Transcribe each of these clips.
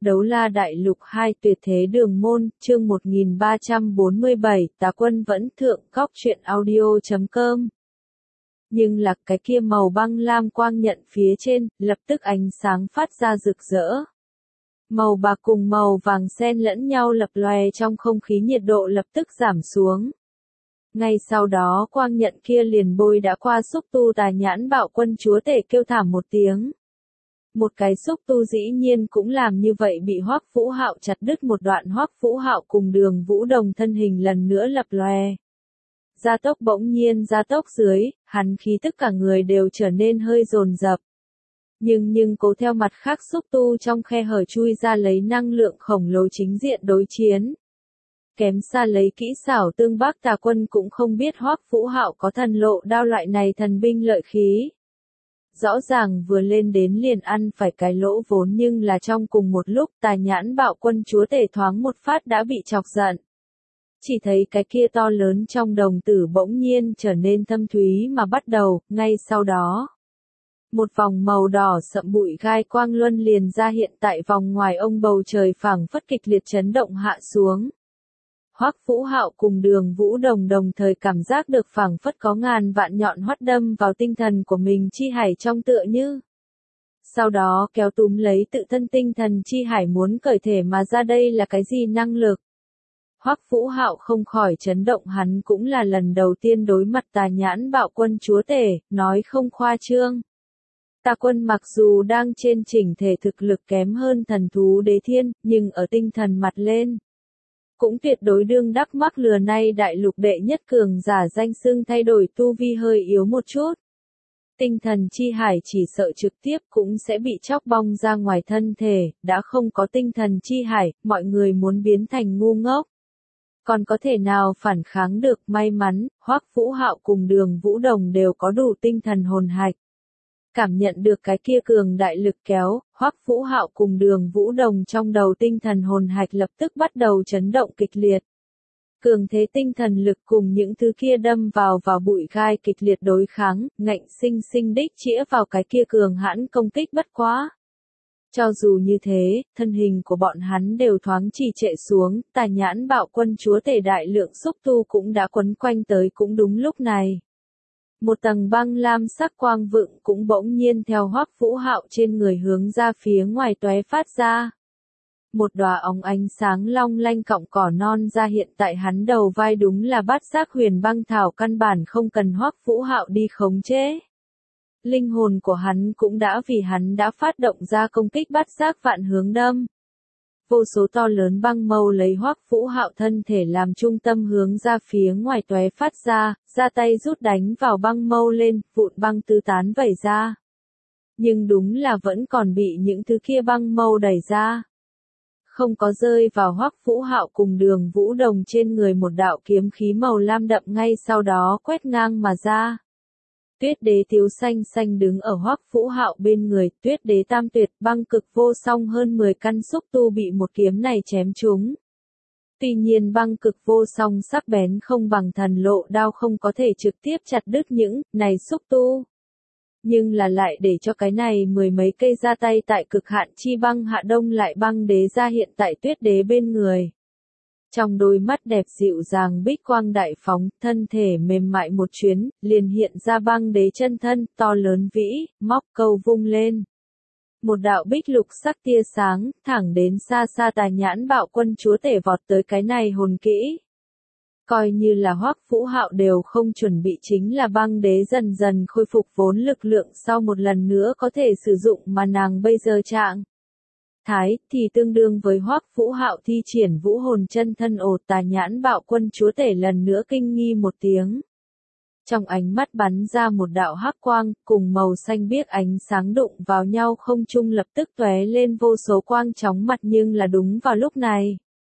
Đấu la đại lục 2 tuyệt thế đường môn, chương 1347, Tà quân vẫn thượng, góc truyện audio.com. Nhưng là cái kia màu băng lam quang nhận phía trên, lập tức ánh sáng phát ra rực rỡ. Màu bạc cùng màu vàng xen lẫn nhau lập lòe trong không khí, nhiệt độ lập tức giảm xuống. Ngay sau đó quang nhận kia liền bôi đã qua xúc tu tà nhãn bạo quân chúa tể kêu thảm một tiếng. Một cái xúc tu dĩ nhiên cũng làm như vậy bị Hoắc Vũ Hạo chặt đứt một đoạn. Hoắc Vũ Hạo cùng Đường Vũ Đồng thân hình lần nữa lập lòe. Gia tốc bỗng nhiên gia tốc dưới, hắn khí tức cả người đều trở nên hơi dồn dập. Nhưng cố theo mặt khác xúc tu trong khe hở chui ra lấy năng lượng khổng lồ chính diện đối chiến. Kém xa lấy kỹ xảo tương bác tà quân cũng không biết Hoắc Vũ Hạo có thần lộ đao loại này thần binh lợi khí. Rõ ràng vừa lên đến liền ăn phải cái lỗ vốn, nhưng là trong cùng một lúc tà nhãn bạo quân chúa tể thoáng một phát đã bị chọc giận. Chỉ thấy cái kia to lớn trong đồng tử bỗng nhiên trở nên thâm thúy mà bắt đầu, ngay sau đó. Một vòng màu đỏ sậm bụi gai quang luân liền ra hiện tại vòng ngoài ông, bầu trời phảng phất kịch liệt chấn động hạ xuống. Hoắc Vũ Hạo cùng Đường Vũ Đồng đồng thời cảm giác được phảng phất có ngàn vạn nhọn hoắt đâm vào tinh thần của mình chi hải trong, tựa như. Sau đó kéo túm lấy tự thân tinh thần chi hải muốn cởi thể mà ra. Đây là cái gì năng lực? Hoắc Vũ Hạo không khỏi chấn động, hắn cũng là lần đầu tiên đối mặt tà nhãn bạo quân chúa tể, nói không khoa trương. Tà quân mặc dù đang trên chỉnh thể thực lực kém hơn thần thú đế thiên, nhưng ở tinh thần mặt lên cũng tuyệt đối đương đắc mắc lừa, nay đại lục đệ nhất cường giả danh xưng thay đổi tu vi hơi yếu một chút. Tinh thần chi hải chỉ sợ trực tiếp cũng sẽ bị chóc bong ra ngoài thân thể, đã không có tinh thần chi hải, mọi người muốn biến thành ngu ngốc. Còn có thể nào phản kháng được? May mắn, Hoắc Vũ Hạo cùng Đường Vũ Đồng đều có đủ tinh thần hồn hạch. Cảm nhận được cái kia cường đại lực kéo, Hoắc Vũ Hạo cùng Đường Vũ Đồng trong đầu tinh thần hồn hạch lập tức bắt đầu chấn động kịch liệt. Cường thế tinh thần lực cùng những thứ kia đâm vào bụi gai kịch liệt đối kháng, ngạnh sinh đích chĩa vào cái kia cường hãn công kích bất quá. Cho dù như thế, thân hình của bọn hắn đều thoáng trì trệ xuống, tà nhãn bạo quân chúa tể đại lượng xúc tu cũng đã quấn quanh tới. Cũng đúng lúc này, một tầng băng lam sắc quang vựng cũng bỗng nhiên theo Hoắc Vũ Hạo trên người hướng ra phía ngoài tóe phát ra. Một đóa óng ánh sáng long lanh cọng cỏ non ra hiện tại hắn đầu vai, đúng là bát giác huyền băng thảo, căn bản không cần Hoắc Vũ Hạo đi khống chế. Linh hồn của hắn cũng đã vì hắn đã phát động ra công kích bát giác vạn hướng đâm. Vô số to lớn băng mâu lấy Hoắc Vũ Hạo thân thể làm trung tâm hướng ra phía ngoài tóe phát ra tay rút đánh vào băng mâu lên, vụn băng tứ tán vẩy ra. Nhưng đúng là vẫn còn bị những thứ kia băng mâu đẩy ra. Không có rơi vào Hoắc Vũ Hạo cùng Đường Vũ Đồng trên người. Một đạo kiếm khí màu lam đậm ngay sau đó quét ngang mà ra. Tuyết đế thiếu xanh đứng ở Hoắc Vũ Hạo bên người, tuyết đế tam tuyệt băng cực vô song hơn 10 căn xúc tu bị một kiếm này chém trúng. Tuy nhiên băng cực vô song sắc bén không bằng thần lộ đao, không có thể trực tiếp chặt đứt những này xúc tu. Nhưng là lại để cho cái này mười mấy cây ra tay tại cực hạn chi băng hạ đông lại băng đế ra hiện tại tuyết đế bên người. Trong đôi mắt đẹp dịu dàng bích quang đại phóng, thân thể mềm mại một chuyến, liền hiện ra băng đế chân thân, to lớn vĩ, móc câu vung lên. Một đạo bích lục sắc tia sáng, thẳng đến xa xa tà nhãn bạo quân chúa tể vọt tới. Cái này hồn kỹ. Coi như là Hoắc Vũ Hạo đều không chuẩn bị, chính là băng đế dần dần khôi phục vốn lực lượng sau một lần nữa có thể sử dụng, mà nàng bây giờ trạng thái thì tương đương với Hoắc Vũ Hạo thi triển vũ hồn chân thân. Tà nhãn bạo quân chúa tể lần nữa kinh nghi một tiếng. Trong ánh mắt bắn ra một đạo hắc quang, cùng màu xanh biếc ánh sáng đụng vào nhau, không trung lập tức tóe lên vô số quang chóng mặt. Nhưng là đúng vào lúc này,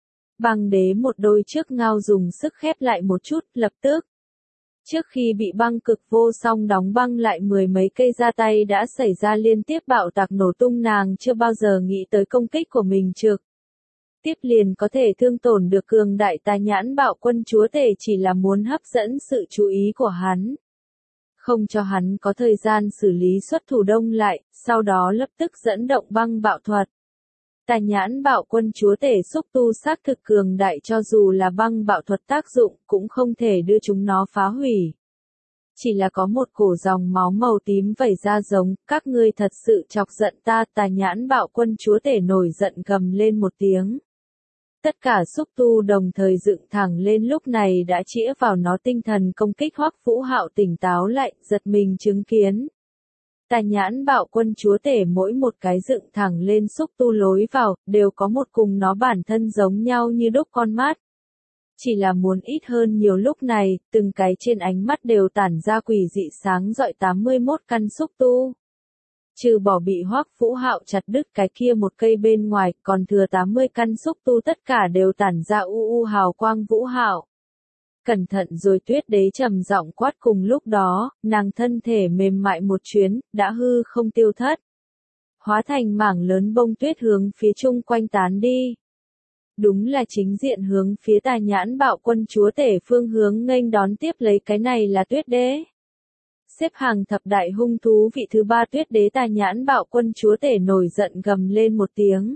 băng đế một đôi trước ngao dùng sức khép lại một chút, lập tức. Trước khi bị băng cực vô song đóng băng lại mười mấy cây ra tay đã xảy ra liên tiếp bạo tạc nổ tung, nàng chưa bao giờ nghĩ tới công kích của mình trực tiếp liền có thể thương tổn được cường đại tà nhãn bạo quân chúa tể, chỉ là muốn hấp dẫn sự chú ý của hắn. Không cho hắn có thời gian xử lý xuất thủ đông lại, sau đó lập tức dẫn động băng bạo thuật. Tà nhãn bạo quân chúa tể xúc tu xác thực cường đại, cho dù là băng bạo thuật tác dụng cũng không thể đưa chúng nó phá hủy. Chỉ là có một cổ dòng máu màu tím vẩy ra giống, các ngươi thật sự chọc giận ta. Tà nhãn bạo quân chúa tể nổi giận gầm lên một tiếng. Tất cả xúc tu đồng thời dựng thẳng lên, lúc này đã chĩa vào nó tinh thần công kích. Hoắc Vũ Hạo tỉnh táo lại, giật mình chứng kiến. Tà nhãn bạo quân chúa tể mỗi một cái dựng thẳng lên xúc tu lối vào, đều có một cùng nó bản thân giống nhau như đúc con mắt. Chỉ là muốn ít hơn nhiều, lúc này, từng cái trên ánh mắt đều tản ra quỷ dị sáng rọi. 81 căn xúc tu. Trừ bỏ bị Hoắc Vũ Hạo chặt đứt cái kia một cây bên ngoài, còn thừa 80 căn xúc tu tất cả đều tản ra u hào quang. Vũ Hạo, cẩn thận rồi. Tuyết Đế trầm giọng quát, cùng lúc đó, nàng thân thể mềm mại một chuyến, đã hư không tiêu thất. Hóa thành mảng lớn bông tuyết hướng phía chung quanh tán đi. Đúng là chính diện hướng phía tà nhãn bạo quân chúa tể phương hướng nghênh đón tiếp lấy. Cái này là Tuyết Đế. Xếp hàng thập đại hung thú vị thứ 3 Tuyết Đế. Tà nhãn bạo quân chúa tể nổi giận gầm lên một tiếng.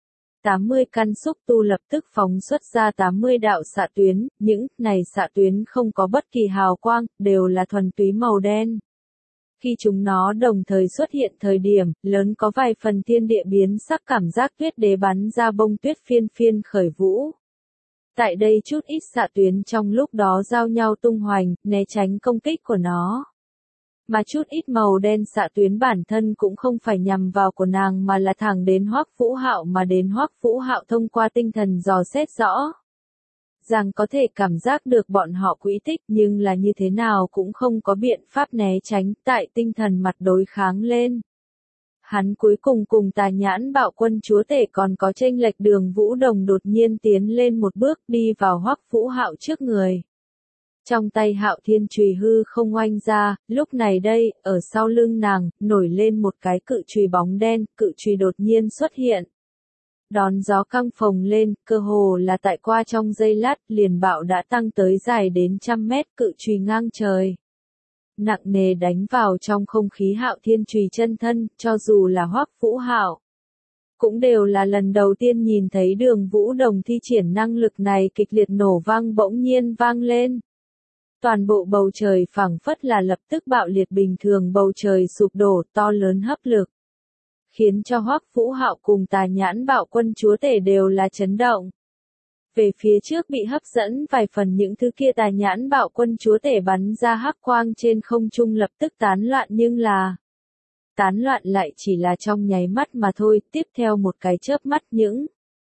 80 căn xúc tu lập tức phóng xuất ra 80 đạo xạ tuyến, những này xạ tuyến không có bất kỳ hào quang, đều là thuần túy màu đen. Khi chúng nó đồng thời xuất hiện thời điểm, lớn có vài phần thiên địa biến sắc, cảm giác Tuyết Đế bắn ra bông tuyết phiên phiên khởi vũ. Tại đây chút ít xạ tuyến trong lúc đó giao nhau tung hoành, né tránh công kích của nó. Mà chút ít màu đen xạ tuyến bản thân cũng không phải nhằm vào của nàng mà là thẳng đến Hoắc Vũ Hạo, mà đến Hoắc Vũ Hạo thông qua tinh thần dò xét rõ rằng có thể cảm giác được bọn họ quỹ tích, nhưng là như thế nào cũng không có biện pháp né tránh. Tại tinh thần mặt đối kháng lên, hắn cuối cùng cùng tà nhãn bạo quân chúa tể còn có chênh lệch. Đường Vũ Đồng đột nhiên tiến lên một bước, đi vào Hoắc Vũ Hạo trước người. Trong tay Hạo Thiên chùy hư không oanh ra, lúc này đây, ở sau lưng nàng, nổi lên một cái cự chùy bóng đen. Cự chùy đột nhiên xuất hiện, đón gió căng phồng lên, cơ hồ là tại qua trong giây lát, liền bạo đã tăng tới dài đến 100 mét. Cự chùy ngang trời, nặng nề đánh vào trong không khí. Hạo Thiên chùy chân thân, cho dù là Hoắc Vũ Hạo cũng đều là lần đầu tiên nhìn thấy Đường Vũ Đồng thi triển năng lực này. Kịch liệt nổ vang bỗng nhiên vang lên. Toàn bộ bầu trời phảng phất là lập tức bạo liệt bình thường, bầu trời sụp đổ, to lớn hấp lực, khiến cho Hoắc Vũ Hạo cùng tà nhãn bạo quân chúa tể đều là chấn động. Về phía trước bị hấp dẫn vài phần, những thứ kia tà nhãn bạo quân chúa tể bắn ra hắc quang trên không trung lập tức tán loạn, nhưng là tán loạn lại chỉ là trong nháy mắt mà thôi. Tiếp theo một cái chớp mắt, những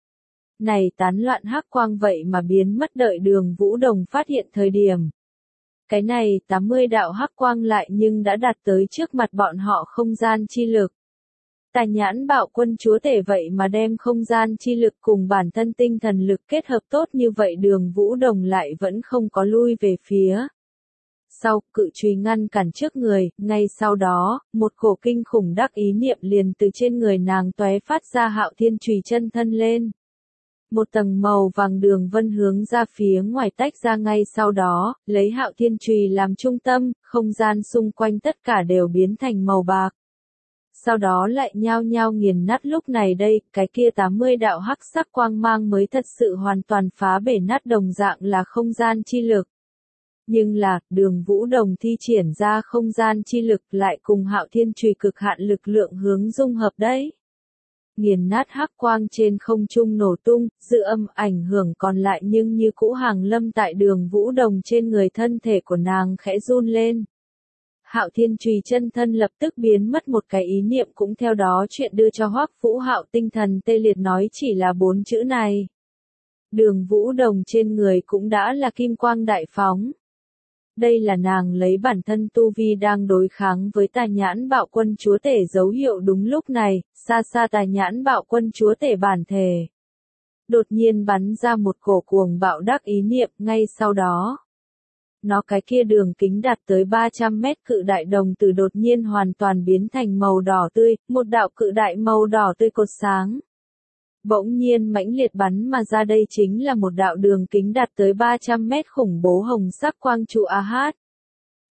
này tán loạn hắc quang vậy mà biến mất. Đợi Đường Vũ Đồng phát hiện thời điểm, cái này 80 đạo hắc quang lại nhưng đã đạt tới trước mặt bọn họ. Không gian chi lực. Tà nhãn bạo quân chúa tể vậy mà đem không gian chi lực cùng bản thân tinh thần lực kết hợp tốt như vậy. Đường Vũ Đồng lại vẫn không có lui về phía sau, cự chùy ngăn cản trước người. Ngay sau đó, một cổ kinh khủng đắc ý niệm liền từ trên người nàng tóe phát ra. Hạo Thiên chùy chân thân lên, một tầng màu vàng đường vân hướng ra phía ngoài tách ra. Ngay sau đó, lấy Hạo Thiên chùy làm trung tâm, không gian xung quanh tất cả đều biến thành màu bạc. Sau đó lại nhao nhao nghiền nát. Lúc này đây, cái kia 80 đạo hắc sắc quang mang mới thật sự hoàn toàn phá bể nát, đồng dạng là không gian chi lực. Nhưng là, Đường Vũ Đồng thi triển ra không gian chi lực lại cùng Hạo Thiên chùy cực hạn lực lượng hướng dung hợp đấy. Nghiền nát hắc quang trên không trung nổ tung, dư âm ảnh hưởng còn lại nhưng như cũ hàng lâm tại Đường Vũ Đồng trên người. Thân thể của nàng khẽ run lên. Hạo Thiên chùy chân thân lập tức biến mất, một cái ý niệm cũng theo đó chuyện đưa cho Hoắc Vũ Hạo. Tinh thần tê liệt, nói chỉ là 4 chữ này. Đường Vũ Đồng trên người cũng đã là kim quang đại phóng. Đây là nàng lấy bản thân tu vi đang đối kháng với tà nhãn bạo quân chúa tể dấu hiệu. Đúng lúc này, xa xa tà nhãn bạo quân chúa tể bản thể đột nhiên bắn ra một cổ cuồng bạo đắc ý niệm. Ngay sau đó, nó cái kia đường kính đạt tới 300 mét cự đại đồng tử đột nhiên hoàn toàn biến thành màu đỏ tươi. Một đạo cự đại màu đỏ tươi cột sáng bỗng nhiên mãnh liệt bắn mà ra. Đây chính là một đạo đường kính đạt tới 300 mét khủng bố hồng sắc quang trụ AH.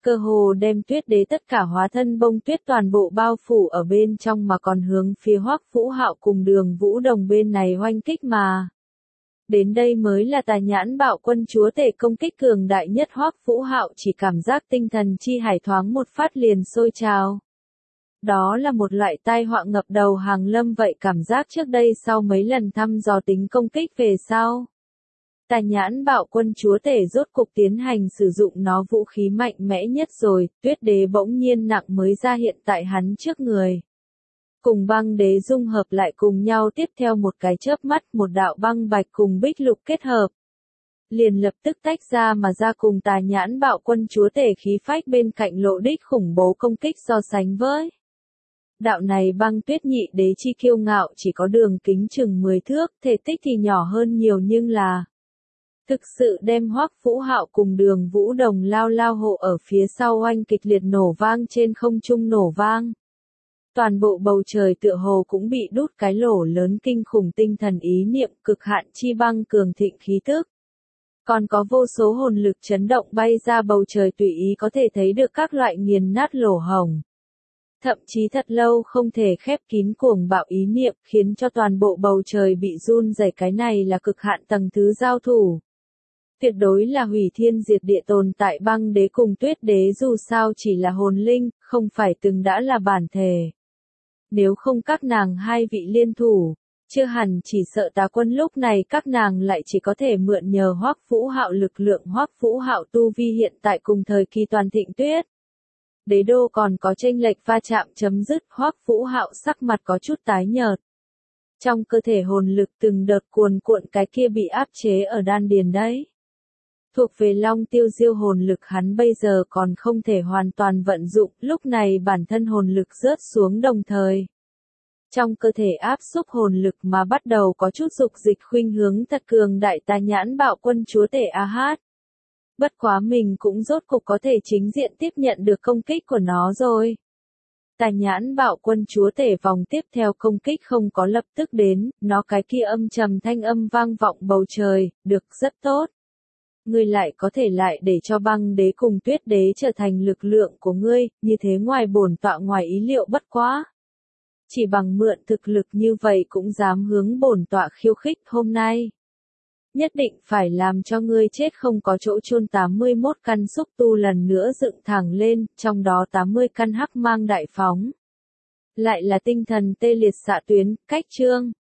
cơ hồ đem tuyết đế tất cả hóa thân bông tuyết toàn bộ bao phủ ở bên trong mà còn hướng phía Hoắc Vũ Hạo cùng Đường Vũ Đồng bên này hoanh kích mà. Đến đây mới là Tà Nhãn Bạo Quân chúa tể công kích cường đại nhất. Hoắc Vũ Hạo chỉ cảm giác tinh thần chi hải thoáng một phát liền sôi trào. Đó là một loại tai họa ngập đầu hàng lâm vậy, cảm giác trước đây sau mấy lần thăm dò tính công kích về sau. Tà Nhãn Bạo Quân chúa tể rốt cục tiến hành sử dụng nó vũ khí mạnh mẽ nhất rồi, tuyết đế bỗng nhiên nặng mới ra hiện tại hắn trước người. Cùng băng đế dung hợp lại cùng nhau, tiếp theo một cái chớp mắt một đạo băng bạch cùng bích lục kết hợp. Liền lập tức tách ra mà ra cùng Tà Nhãn Bạo Quân chúa tể khí phách bên cạnh lộ đích khủng bố công kích so sánh với. Đạo này băng tuyết nhị đế chi kiêu ngạo chỉ có đường kính chừng 10 thước, thể tích thì nhỏ hơn nhiều nhưng là thực sự đem Hoắc Vũ Hạo cùng Đường Vũ Đồng lao hộ ở phía sau oanh kịch liệt nổ vang trên không trung nổ vang. Toàn bộ bầu trời tựa hồ cũng bị đút cái lỗ lớn kinh khủng tinh thần ý niệm cực hạn chi băng cường thịnh khí tức. Còn có vô số hồn lực chấn động bay ra bầu trời tùy ý có thể thấy được các loại nghiền nát lỗ hổng. Thậm chí thật lâu không thể khép kín cuồng bạo ý niệm khiến cho toàn bộ bầu trời bị run rẩy, cái này là cực hạn tầng thứ giao thủ. Tuyệt đối là hủy thiên diệt địa tồn tại. Băng đế cùng tuyết đế dù sao chỉ là hồn linh, không phải từng đã là bản thể. Nếu không các nàng hai vị liên thủ, chưa hẳn chỉ sợ Tà Quân lúc này các nàng lại chỉ có thể mượn nhờ Hoắc Vũ Hạo lực lượng. Hoắc Vũ Hạo tu vi hiện tại cùng thời kỳ toàn thịnh tuyết đế đô còn có chênh lệch va chạm chấm dứt. Hoắc Vũ Hạo sắc mặt có chút tái nhợt. Trong cơ thể hồn lực từng đợt cuồn cuộn, cái kia bị áp chế ở đan điền đấy. Thuộc về Long Tiêu Diêu hồn lực hắn bây giờ còn không thể hoàn toàn vận dụng, lúc này bản thân hồn lực rớt xuống đồng thời. Trong cơ thể áp xúc hồn lực mà bắt đầu có chút dục dịch khuynh hướng thật cường đại. Tà Nhãn Bạo Quân chúa tể A-hát. Bất quá mình cũng rốt cục có thể chính diện tiếp nhận được công kích của nó rồi. Tà Nhãn Bạo Quân chúa tể vòng tiếp theo công kích không có lập tức đến, nó cái kia âm trầm thanh âm vang vọng bầu trời, được rất tốt. Ngươi lại có thể lại để cho băng đế cùng tuyết đế trở thành lực lượng của ngươi, như thế ngoài bổn tọa ngoài ý liệu bất quá. Chỉ bằng mượn thực lực như vậy cũng dám hướng bổn tọa khiêu khích hôm nay. Nhất định phải làm cho ngươi chết không có chỗ chôn. 81 căn xúc tu lần nữa dựng thẳng lên, trong đó 80 căn hắc mang đại phóng. Lại là tinh thần tê liệt xạ tuyến, cách chương.